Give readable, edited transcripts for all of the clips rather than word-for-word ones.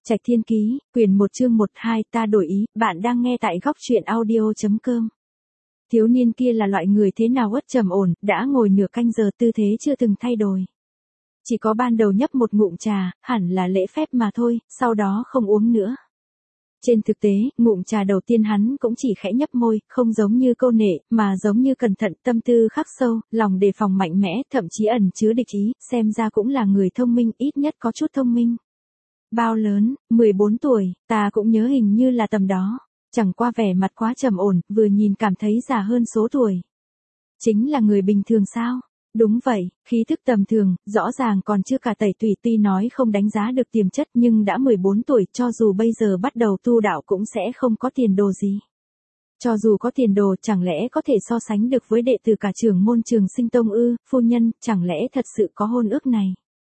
Trạch Thiên Ký, quyển 1 chương 1-2 ta đổi ý, bạn đang nghe tại góc truyện audio.com. Thiếu niên kia là loại người thế nào uất trầm ổn, đã ngồi nửa canh giờ tư thế chưa từng thay đổi. Chỉ có ban đầu nhấp một ngụm trà, hẳn là lễ phép mà thôi, sau đó không uống nữa. Trên thực tế, ngụm trà đầu tiên hắn cũng chỉ khẽ nhấp môi, không giống như câu nệ, mà giống như cẩn thận, tâm tư khắc sâu, lòng đề phòng mạnh mẽ, thậm chí ẩn chứa địch ý, xem ra cũng là người thông minh, ít nhất có chút thông minh. Bao lớn, 14 tuổi, ta cũng nhớ hình như là tầm đó, chẳng qua vẻ mặt quá trầm ổn, vừa nhìn cảm thấy già hơn số tuổi. Chính là người bình thường sao? Đúng vậy, khí thức tầm thường, rõ ràng còn chưa cả tẩy tùy, tuy nói không đánh giá được tiềm chất nhưng đã 14 tuổi, cho dù bây giờ bắt đầu tu đạo cũng sẽ không có tiền đồ gì. Cho dù có tiền đồ chẳng lẽ có thể so sánh được với đệ tử cả trưởng môn Trường Sinh Tông ư, phu nhân, chẳng lẽ thật sự có hôn ước này?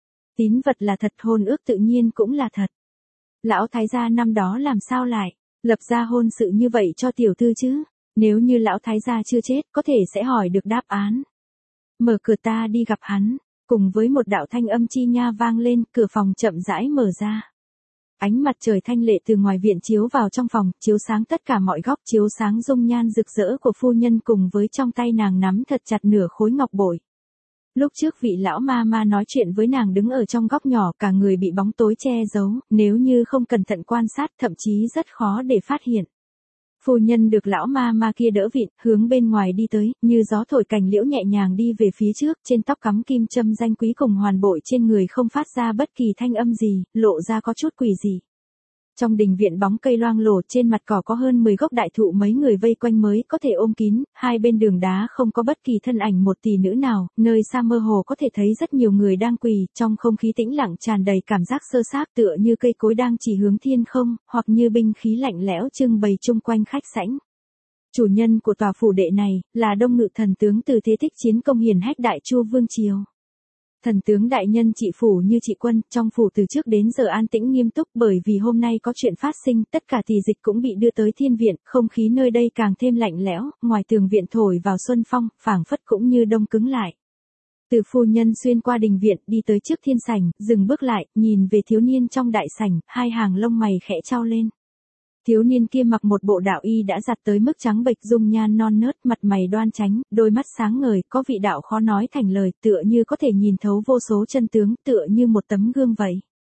Tín vật là thật, hôn ước tự nhiên cũng là thật. Lão thái gia năm đó làm sao lại lập ra hôn sự như vậy cho tiểu thư chứ? Nếu như lão thái gia chưa chết, có thể sẽ hỏi được đáp án. Mở cửa, ta đi gặp hắn. Cùng với một đạo thanh âm chi nha vang lên, cửa phòng chậm rãi mở ra. Ánh mặt trời thanh lệ từ ngoài viện chiếu vào trong phòng, chiếu sáng tất cả mọi góc, chiếu sáng dung nhan rực rỡ của phu nhân cùng với trong tay nàng nắm thật chặt nửa khối ngọc bội. Lúc trước vị lão ma ma nói chuyện với nàng đứng ở trong góc nhỏ, cả người bị bóng tối che giấu, nếu như không cẩn thận quan sát thậm chí rất khó để phát hiện. Phu nhân được lão ma ma kia đỡ vịn, hướng bên ngoài đi tới, như gió thổi cành liễu nhẹ nhàng đi về phía trước, trên tóc cắm kim châm danh quý cùng hoàn bội trên người không phát ra bất kỳ thanh âm gì, lộ ra có chút quỷ dị. Trong đình viện bóng cây loang lổ, trên mặt cỏ có hơn 10 gốc đại thụ, mấy người vây quanh mới có thể ôm kín, hai bên đường đá không có bất kỳ thân ảnh một tỷ nữ nào, nơi xa mơ hồ có thể thấy rất nhiều người đang quỳ, trong không khí tĩnh lặng tràn đầy cảm giác sơ xác, tựa như cây cối đang chỉ hướng thiên không, hoặc như binh khí lạnh lẽo trưng bày chung quanh khách sảnh. Chủ nhân của tòa phủ đệ này, là Đông Ngự thần tướng từ thế tích chiến công hiển hách Đại Chu Vương Triều. Thần tướng đại nhân trị phủ như trị quân, trong phủ từ trước đến giờ an tĩnh nghiêm túc, bởi vì hôm nay có chuyện phát sinh, tất cả tỳ dịch cũng bị đưa tới thiên viện, không khí nơi đây càng thêm lạnh lẽo, ngoài tường viện thổi vào xuân phong, phảng phất cũng như đông cứng lại. Từ phu nhân xuyên qua đình viện, đi tới trước thiên sảnh, dừng bước lại, nhìn về thiếu niên trong đại sảnh, hai hàng lông mày khẽ chau lên. Thiếu niên kia mặc một bộ đạo y đã giặt tới mức trắng bệch, dung nhan non nớt, mặt mày đoan chánh, đôi mắt sáng ngời, có vị đạo khó nói thành lời, tựa như có thể nhìn thấu vô số chân tướng, tựa như một tấm gương vậy.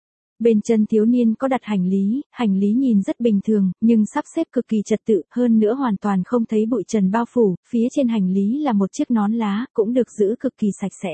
Bên chân thiếu niên có đặt hành lý nhìn rất bình thường, nhưng sắp xếp cực kỳ trật tự, hơn nữa hoàn toàn không thấy bụi trần bao phủ, phía trên hành lý là một chiếc nón lá, cũng được giữ cực kỳ sạch sẽ.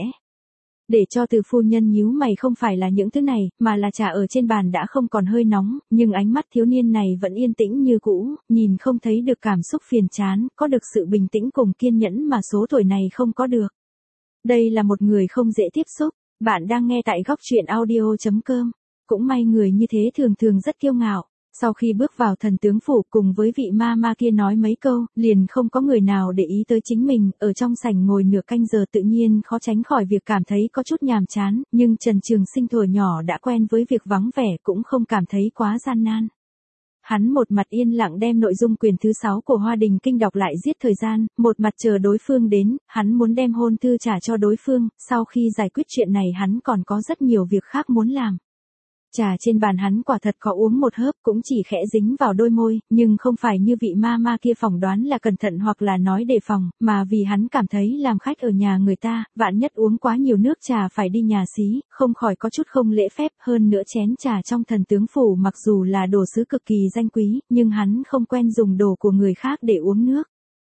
Để cho từ phu nhân nhíu mày không phải là những thứ này, mà là trà ở trên bàn đã không còn hơi nóng, nhưng ánh mắt thiếu niên này vẫn yên tĩnh như cũ, nhìn không thấy được cảm xúc phiền chán, có được sự bình tĩnh cùng kiên nhẫn mà số tuổi này không có được. Đây là một người không dễ tiếp xúc, bạn đang nghe tại góc truyện audio.com. Cũng may người như thế thường thường rất kiêu ngạo. Sau khi bước vào thần tướng phủ cùng với vị ma ma kia nói mấy câu, liền không có người nào để ý tới chính mình, ở trong sảnh ngồi nửa canh giờ tự nhiên khó tránh khỏi việc cảm thấy có chút nhàm chán, nhưng Trần Trường Sinh thuở nhỏ đã quen với việc vắng vẻ cũng không cảm thấy quá gian nan. Hắn một mặt yên lặng đem nội dung quyển thứ 6 của Hoa Đình Kinh đọc lại giết thời gian, một mặt chờ đối phương đến, hắn muốn đem hôn thư trả cho đối phương, sau khi giải quyết chuyện này hắn còn có rất nhiều việc khác muốn làm. Trà trên bàn hắn quả thật có uống một hớp, cũng chỉ khẽ dính vào đôi môi, nhưng không phải như vị ma ma kia phỏng đoán là cẩn thận hoặc là nói đề phòng, mà vì hắn cảm thấy làm khách ở nhà người ta, vạn nhất uống quá nhiều nước trà phải đi nhà xí, không khỏi có chút không lễ phép, hơn nữa chén trà trong thần tướng phủ mặc dù là đồ sứ cực kỳ danh quý, nhưng hắn không quen dùng đồ của người khác để uống nước.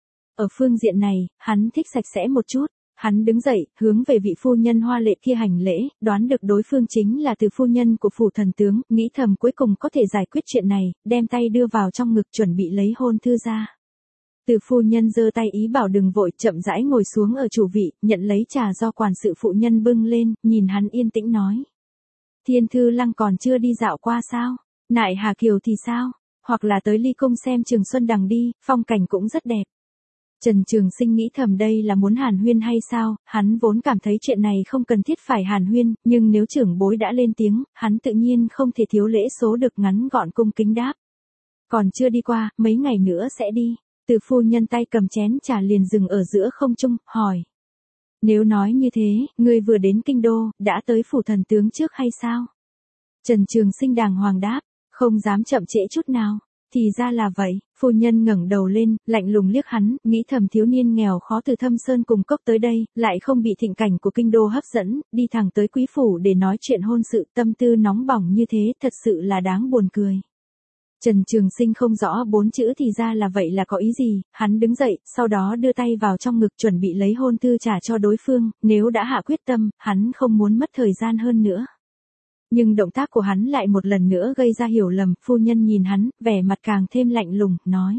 Ở phương diện này, hắn thích sạch sẽ một chút. Hắn đứng dậy, hướng về vị phu nhân hoa lệ kia hành lễ, đoán được đối phương chính là từ phu nhân của phủ thần tướng, nghĩ thầm cuối cùng có thể giải quyết chuyện này, đem tay đưa vào trong ngực chuẩn bị lấy hôn thư ra. Từ phu nhân giơ tay ý bảo đừng vội, chậm rãi ngồi xuống ở chủ vị, nhận lấy trà do quản sự phụ nhân bưng lên, nhìn hắn yên tĩnh nói. Thiên Thư Lăng còn chưa đi dạo qua sao? Nại Hà Kiều thì sao? Hoặc là tới Ly Cung xem Trường Xuân Đằng đi, phong cảnh cũng rất đẹp. Trần Trường Sinh nghĩ thầm đây là muốn hàn huyên hay sao, hắn vốn cảm thấy chuyện này không cần thiết phải hàn huyên, nhưng nếu trưởng bối đã lên tiếng, hắn tự nhiên không thể thiếu lễ số, được ngắn gọn cung kính đáp. Còn chưa đi qua, mấy ngày nữa sẽ đi. Từ phu nhân tay cầm chén trà liền dừng ở giữa không trung, hỏi. Nếu nói như thế, ngươi vừa đến kinh đô, đã tới phủ thần tướng trước hay sao? Trần Trường Sinh đàng hoàng đáp. Không dám chậm trễ chút nào. Thì ra là vậy, phu nhân ngẩng đầu lên, lạnh lùng liếc hắn, nghĩ thầm thiếu niên nghèo khó từ Thâm Sơn cùng cốc tới đây, lại không bị thịnh cảnh của kinh đô hấp dẫn, đi thẳng tới quý phủ để nói chuyện hôn sự, tâm tư nóng bỏng như thế, thật sự là đáng buồn cười. Trần Trường Sinh không rõ 4 chữ thì ra là vậy là có ý gì, hắn đứng dậy, sau đó đưa tay vào trong ngực chuẩn bị lấy hôn thư trả cho đối phương, nếu đã hạ quyết tâm, hắn không muốn mất thời gian hơn nữa. Nhưng động tác của hắn lại một lần nữa gây ra hiểu lầm, phu nhân nhìn hắn, vẻ mặt càng thêm lạnh lùng, nói.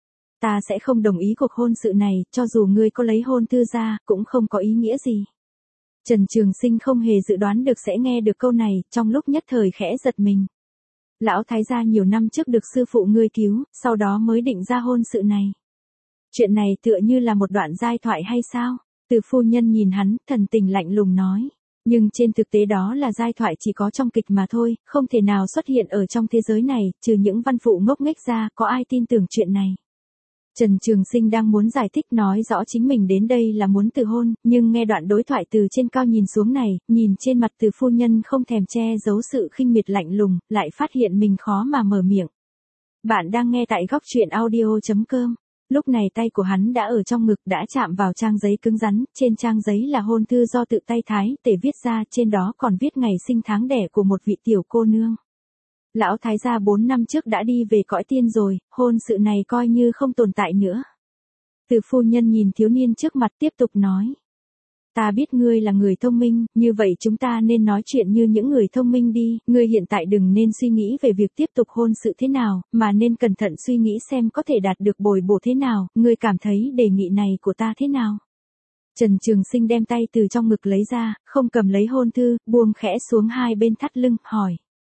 Ta sẽ không đồng ý cuộc hôn sự này, cho dù ngươi có lấy hôn thư ra, cũng không có ý nghĩa gì. Trần Trường Sinh không hề dự đoán được sẽ nghe được câu này, trong lúc nhất thời khẽ giật mình. Lão thái gia nhiều năm trước được sư phụ ngươi cứu, sau đó mới định ra hôn sự này. Chuyện này tựa như là một đoạn giai thoại hay sao? Từ phu nhân nhìn hắn, thần tình lạnh lùng nói. Nhưng trên thực tế đó là giai thoại chỉ có trong kịch mà thôi, không thể nào xuất hiện ở trong thế giới này, trừ những văn phụ ngốc nghếch ra, có ai tin tưởng chuyện này. Trần Trường Sinh đang muốn giải thích nói rõ chính mình đến đây là muốn từ hôn, nhưng nghe đoạn đối thoại từ trên cao nhìn xuống này, nhìn trên mặt từ phu nhân không thèm che giấu sự khinh miệt lạnh lùng, lại phát hiện mình khó mà mở miệng. Bạn đang nghe tại góc truyện audio.com. Lúc này tay của hắn đã ở trong ngực đã chạm vào trang giấy cứng rắn, trên trang giấy là hôn thư do tự tay Thái Tể viết ra, trên đó còn viết ngày sinh tháng đẻ của một vị tiểu cô nương. Lão thái gia 4 năm trước đã đi về cõi tiên rồi, hôn sự này coi như không tồn tại nữa. Từ phu nhân nhìn thiếu niên trước mặt tiếp tục nói. Ta biết ngươi là người thông minh, như vậy chúng ta nên nói chuyện như những người thông minh đi, ngươi hiện tại đừng nên suy nghĩ về việc tiếp tục hôn sự thế nào, mà nên cẩn thận suy nghĩ xem có thể đạt được bồi bổ thế nào, ngươi cảm thấy đề nghị này của ta thế nào. Trần Trường Sinh đem tay từ trong ngực lấy ra, không cầm lấy hôn thư, buông khẽ xuống hai bên thắt lưng, hỏi.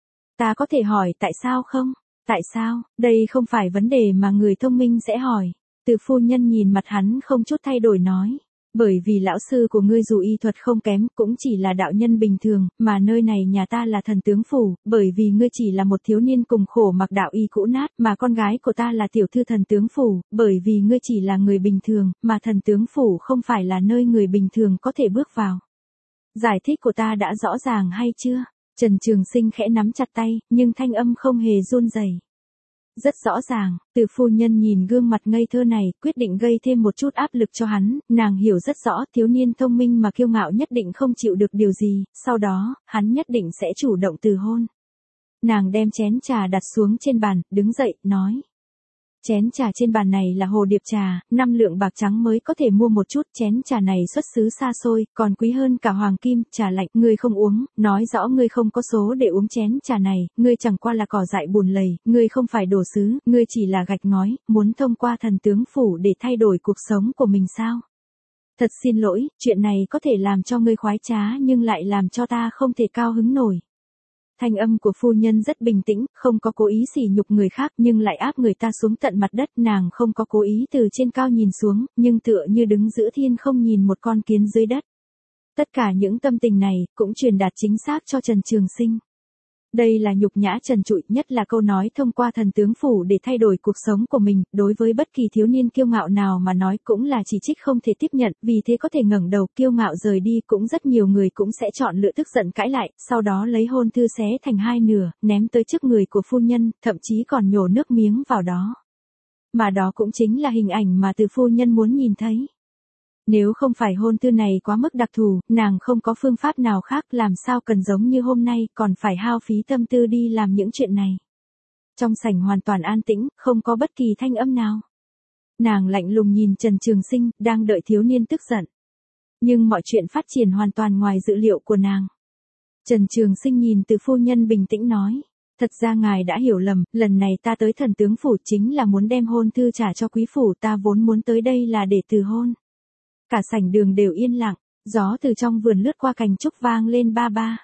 Ta có thể hỏi tại sao không? Tại sao? Đây không phải vấn đề mà người thông minh sẽ hỏi. Từ phu nhân nhìn mặt hắn không chút thay đổi nói. Bởi vì lão sư của ngươi dù y thuật không kém, cũng chỉ là đạo nhân bình thường, mà nơi này nhà ta là thần tướng phủ, bởi vì ngươi chỉ là một thiếu niên cùng khổ mặc đạo y cũ nát, mà con gái của ta là tiểu thư thần tướng phủ, bởi vì ngươi chỉ là người bình thường, mà thần tướng phủ không phải là nơi người bình thường có thể bước vào. Giải thích của ta đã rõ ràng hay chưa? Trần Trường Sinh khẽ nắm chặt tay, nhưng thanh âm không hề run rẩy. Rất rõ ràng, từ phu nhân nhìn gương mặt ngây thơ này, quyết định gây thêm một chút áp lực cho hắn, nàng hiểu rất rõ thiếu niên thông minh mà kiêu ngạo nhất định không chịu được điều gì, sau đó, hắn nhất định sẽ chủ động từ hôn. Nàng đem chén trà đặt xuống trên bàn, đứng dậy, nói. Chén trà trên bàn này là hồ điệp trà, 5 lượng bạc trắng mới có thể mua một chút, chén trà này xuất xứ xa xôi, còn quý hơn cả hoàng kim, trà lạnh, ngươi không uống, nói rõ ngươi không có số để uống chén trà này, ngươi chẳng qua là cỏ dại bùn lầy, ngươi không phải đồ sứ, ngươi chỉ là gạch ngói, muốn thông qua thần tướng phủ để thay đổi cuộc sống của mình sao? Thật xin lỗi, chuyện này có thể làm cho ngươi khoái trá nhưng lại làm cho ta không thể cao hứng nổi. Thanh âm của phu nhân rất bình tĩnh, không có cố ý sỉ nhục người khác nhưng lại áp người ta xuống tận mặt đất, nàng không có cố ý từ trên cao nhìn xuống, nhưng tựa như đứng giữa thiên không nhìn một con kiến dưới đất. Tất cả những tâm tình này, cũng truyền đạt chính xác cho Trần Trường Sinh. Đây là nhục nhã trần trụi, nhất là câu nói thông qua thần tướng phủ để thay đổi cuộc sống của mình, đối với bất kỳ thiếu niên kiêu ngạo nào mà nói cũng là chỉ trích không thể tiếp nhận, vì thế có thể ngẩng đầu kiêu ngạo rời đi, cũng rất nhiều người cũng sẽ chọn lựa tức giận cãi lại, sau đó lấy hôn thư xé thành hai nửa, ném tới trước người của phu nhân, thậm chí còn nhổ nước miếng vào đó. Mà đó cũng chính là hình ảnh mà từ phu nhân muốn nhìn thấy. Nếu không phải hôn thư này quá mức đặc thù, nàng không có phương pháp nào khác, làm sao cần giống như hôm nay, còn phải hao phí tâm tư đi làm những chuyện này. Trong sảnh hoàn toàn an tĩnh, không có bất kỳ thanh âm nào. Nàng lạnh lùng nhìn Trần Trường Sinh, đang đợi thiếu niên tức giận. Nhưng mọi chuyện phát triển hoàn toàn ngoài dự liệu của nàng. Trần Trường Sinh nhìn từ phu nhân bình tĩnh nói. Thật ra ngài đã hiểu lầm, lần này ta tới thần tướng phủ chính là muốn đem hôn thư trả cho quý phủ, ta vốn muốn tới đây là để từ hôn. Cả sảnh đường đều yên lặng, gió từ trong vườn lướt qua cành trúc vang lên ba ba.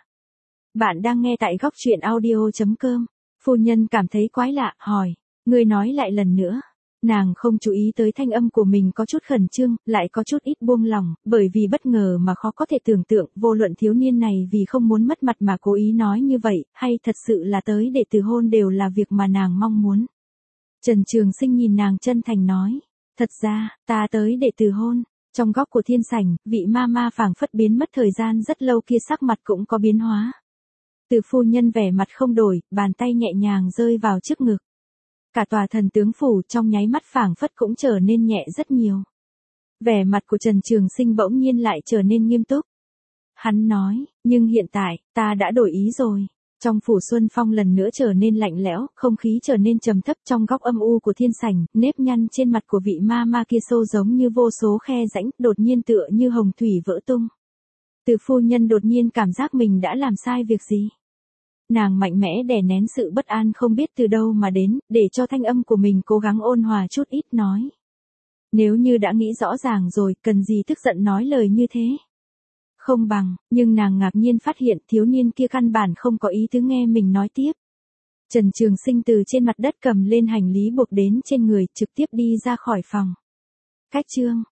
Bạn đang nghe tại góc truyện audio.com. Phu nhân cảm thấy quái lạ, hỏi, ngươi nói lại lần nữa. Nàng không chú ý tới thanh âm của mình có chút khẩn trương, lại có chút ít buông lỏng, bởi vì bất ngờ mà khó có thể tưởng tượng, vô luận thiếu niên này vì không muốn mất mặt mà cố ý nói như vậy, hay thật sự là tới để từ hôn đều là việc mà nàng mong muốn. Trần Trường Sinh nhìn nàng chân thành nói, thật ra, ta tới để từ hôn. Trong góc của thiên sảnh, vị ma ma phảng phất biến mất thời gian rất lâu kia sắc mặt cũng có biến hóa. Từ phu nhân vẻ mặt không đổi, bàn tay nhẹ nhàng rơi vào trước ngực. Cả tòa thần tướng phủ trong nháy mắt phảng phất cũng trở nên nhẹ rất nhiều. Vẻ mặt của Trần Trường Sinh bỗng nhiên lại trở nên nghiêm túc. Hắn nói, nhưng hiện tại, ta đã đổi ý rồi. Trong phủ Xuân Phong lần nữa trở nên lạnh lẽo, không khí trở nên trầm thấp trong góc âm u của thiên sảnh, nếp nhăn trên mặt của vị ma ma kia sâu giống như vô số khe rãnh, đột nhiên tựa như hồng thủy vỡ tung. Từ phu nhân đột nhiên cảm giác mình đã làm sai việc gì. Nàng mạnh mẽ đè nén sự bất an không biết từ đâu mà đến, để cho thanh âm của mình cố gắng ôn hòa chút ít nói. Nếu như đã nghĩ rõ ràng rồi, cần gì tức giận nói lời như thế. Không bằng, nhưng nàng ngạc nhiên phát hiện thiếu niên kia căn bản không có ý tứ nghe mình nói tiếp. Trần Trường Sinh từ trên mặt đất cầm lên hành lý buộc đến trên người, trực tiếp đi ra khỏi phòng. Cách chương